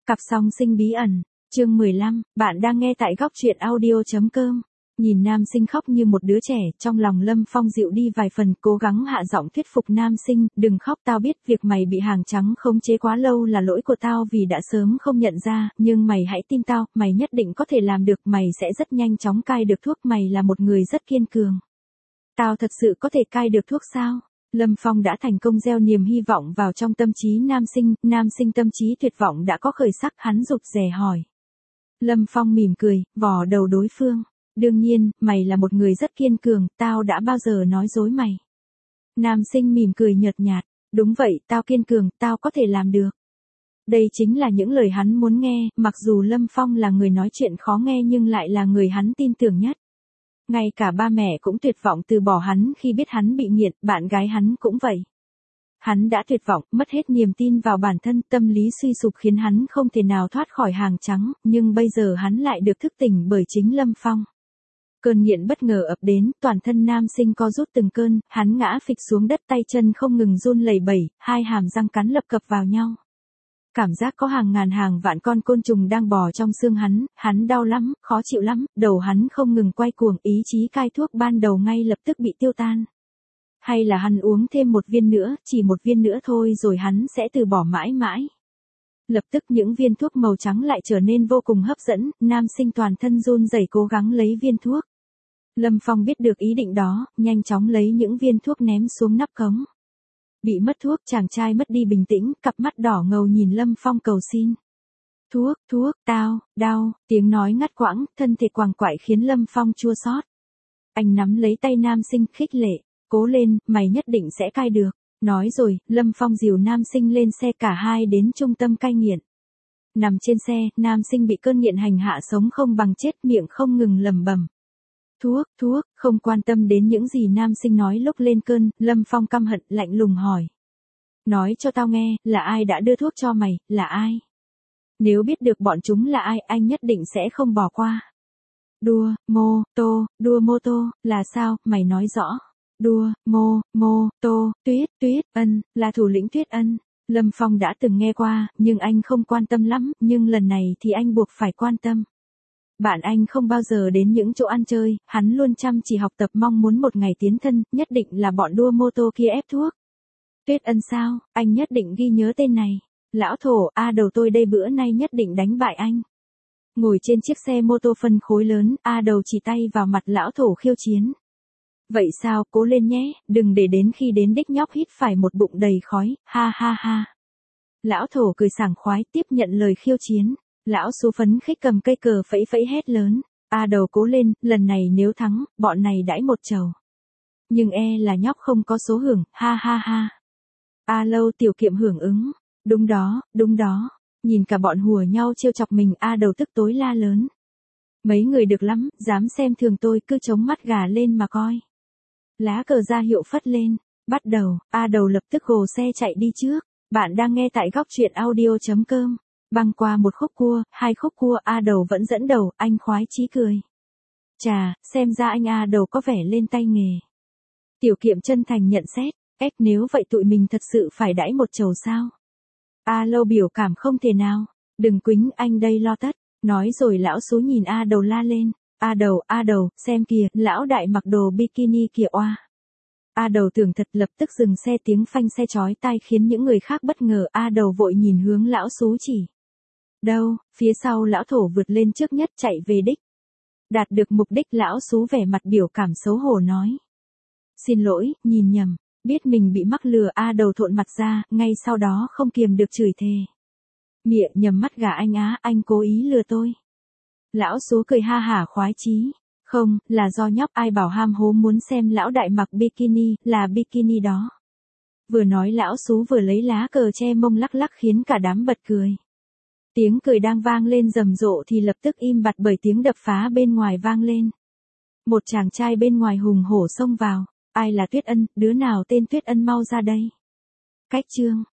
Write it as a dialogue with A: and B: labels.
A: Cặp song sinh bí ẩn, chương 15, bạn đang nghe tại góc truyện audio.com. Nhìn nam sinh khóc như một đứa trẻ, trong lòng Lâm Phong dịu đi vài phần, cố gắng hạ giọng thuyết phục nam sinh, đừng khóc, tao biết việc mày bị hàng trắng khống chế quá lâu là lỗi của tao vì đã sớm không nhận ra, nhưng mày hãy tin tao, mày nhất định có thể làm được, mày sẽ rất nhanh chóng cai được thuốc, mày là một người rất kiên cường. Tao thật sự có thể cai được thuốc sao? Lâm Phong đã thành công gieo niềm hy vọng vào trong tâm trí nam sinh tâm trí tuyệt vọng đã có khởi sắc, hắn rụt rè hỏi. Lâm Phong mỉm cười, vò đầu đối phương. Đương nhiên, mày là một người rất kiên cường, tao đã bao giờ nói dối mày. Nam sinh mỉm cười nhợt nhạt, đúng vậy, tao kiên cường, tao có thể làm được. Đây chính là những lời hắn muốn nghe, mặc dù Lâm Phong là người nói chuyện khó nghe nhưng lại là người hắn tin tưởng nhất. Ngay cả ba mẹ cũng tuyệt vọng từ bỏ hắn khi biết hắn bị nghiện, bạn gái hắn cũng vậy. Hắn đã tuyệt vọng, mất hết niềm tin vào bản thân, tâm lý suy sụp khiến hắn không thể nào thoát khỏi hàng trắng, nhưng bây giờ hắn lại được thức tỉnh bởi chính Lâm Phong. Cơn nghiện bất ngờ ập đến, toàn thân nam sinh co rút từng cơn, hắn ngã phịch xuống đất, tay chân không ngừng run lẩy bẩy, hai hàm răng cắn lập cập vào nhau. Cảm giác có hàng ngàn hàng vạn con côn trùng đang bò trong xương hắn đau lắm, khó chịu lắm, đầu hắn không ngừng quay cuồng, ý chí cai thuốc ban đầu ngay lập tức bị tiêu tan. Hay là hắn uống thêm một viên nữa, chỉ một viên nữa thôi rồi hắn sẽ từ bỏ mãi mãi. Lập tức những viên thuốc màu trắng lại trở nên vô cùng hấp dẫn, nam sinh toàn thân run rẩy cố gắng lấy viên thuốc. Lâm Phong biết được ý định đó, nhanh chóng lấy những viên thuốc ném xuống nắp cống. Bị mất thuốc, chàng trai mất đi bình tĩnh, cặp mắt đỏ ngầu nhìn Lâm Phong cầu xin. Thuốc, tao, đau, tiếng nói ngắt quãng, thân thể quằn quại khiến Lâm Phong chua xót. Anh nắm lấy tay nam sinh, khích lệ, cố lên, mày nhất định sẽ cai được. Nói rồi, Lâm Phong dìu nam sinh lên xe, cả hai đến trung tâm cai nghiện. Nằm trên xe, nam sinh bị cơn nghiện hành hạ sống không bằng chết, miệng không ngừng lẩm bẩm. Thuốc, không quan tâm đến những gì nam sinh nói lúc lên cơn, Lâm Phong căm hận, lạnh lùng hỏi. Nói cho tao nghe, là ai đã đưa thuốc cho mày, là ai? Nếu biết được bọn chúng là ai, anh nhất định sẽ không bỏ qua. Đua mô tô, là sao, mày nói rõ. Đua mô tô, Tuyết Ân, là thủ lĩnh Tuyết Ân. Lâm Phong đã từng nghe qua, nhưng anh không quan tâm lắm, nhưng lần này thì anh buộc phải quan tâm. Bạn anh không bao giờ đến những chỗ ăn chơi, hắn luôn chăm chỉ học tập mong muốn một ngày tiến thân, nhất định là bọn đua mô tô kia ép thuốc. Tuyết Ân sao, anh nhất định ghi nhớ tên này. Lão thổ, đầu tôi đây bữa nay nhất định đánh bại anh. Ngồi trên chiếc xe mô tô phân khối lớn, đầu chỉ tay vào mặt lão thổ khiêu chiến. Vậy sao, cố lên nhé, đừng để đến khi đến đích nhóc hít phải một bụng đầy khói, ha ha ha. Lão thổ cười sảng khoái tiếp nhận lời khiêu chiến. Lão số phấn khích cầm cây cờ phẩy phẩy hét lớn. Đầu cố lên, lần này nếu thắng, bọn này đãi một chầu. Nhưng là nhóc không có số hưởng, ha ha ha. Lâu tiểu kiệm hưởng ứng. Đúng đó. Nhìn cả bọn hùa nhau trêu chọc mình, đầu tức tối la lớn. Mấy người được lắm, dám xem thường tôi, cứ chống mắt gà lên mà coi. Lá cờ ra hiệu phất lên. Bắt đầu, đầu lập tức gồ xe chạy đi trước. Bạn đang nghe tại góc truyện audio.com. Băng qua một khúc cua, hai khúc cua, đầu vẫn dẫn đầu, anh khoái chí cười. Chà, xem ra anh đầu có vẻ lên tay nghề. Tiểu kiệm chân thành nhận xét, nếu vậy tụi mình thật sự phải đãi một chầu sao? Lâu biểu cảm không thể nào, đừng quýnh, anh đây lo tất. Nói rồi lão số nhìn đầu la lên. Đầu, xem kìa, lão đại mặc đồ bikini kìa oa. Đầu tưởng thật, lập tức dừng xe, tiếng phanh xe chói tai khiến những người khác bất ngờ, đầu vội nhìn hướng lão số chỉ. Đâu, phía sau lão thổ vượt lên trước nhất chạy về đích. Đạt được mục đích, lão số vẻ mặt biểu cảm xấu hổ nói. Xin lỗi, nhìn nhầm, biết mình bị mắc lừa, đầu thộn mặt ra, ngay sau đó không kiềm được chửi thề. Mịa, nhầm mắt gà anh cố ý lừa tôi. Lão số cười ha hả khoái chí. Không, là do nhóc ai bảo ham hố muốn xem lão đại mặc bikini, là bikini đó. Vừa nói lão số vừa lấy lá cờ che mông lắc lắc khiến cả đám bật cười. Tiếng cười đang vang lên rầm rộ thì lập tức im bặt bởi tiếng đập phá bên ngoài vang lên. Một chàng trai bên ngoài hùng hổ xông vào. Ai là Tuyết Ân, đứa nào tên Tuyết Ân mau ra đây. Cách chương.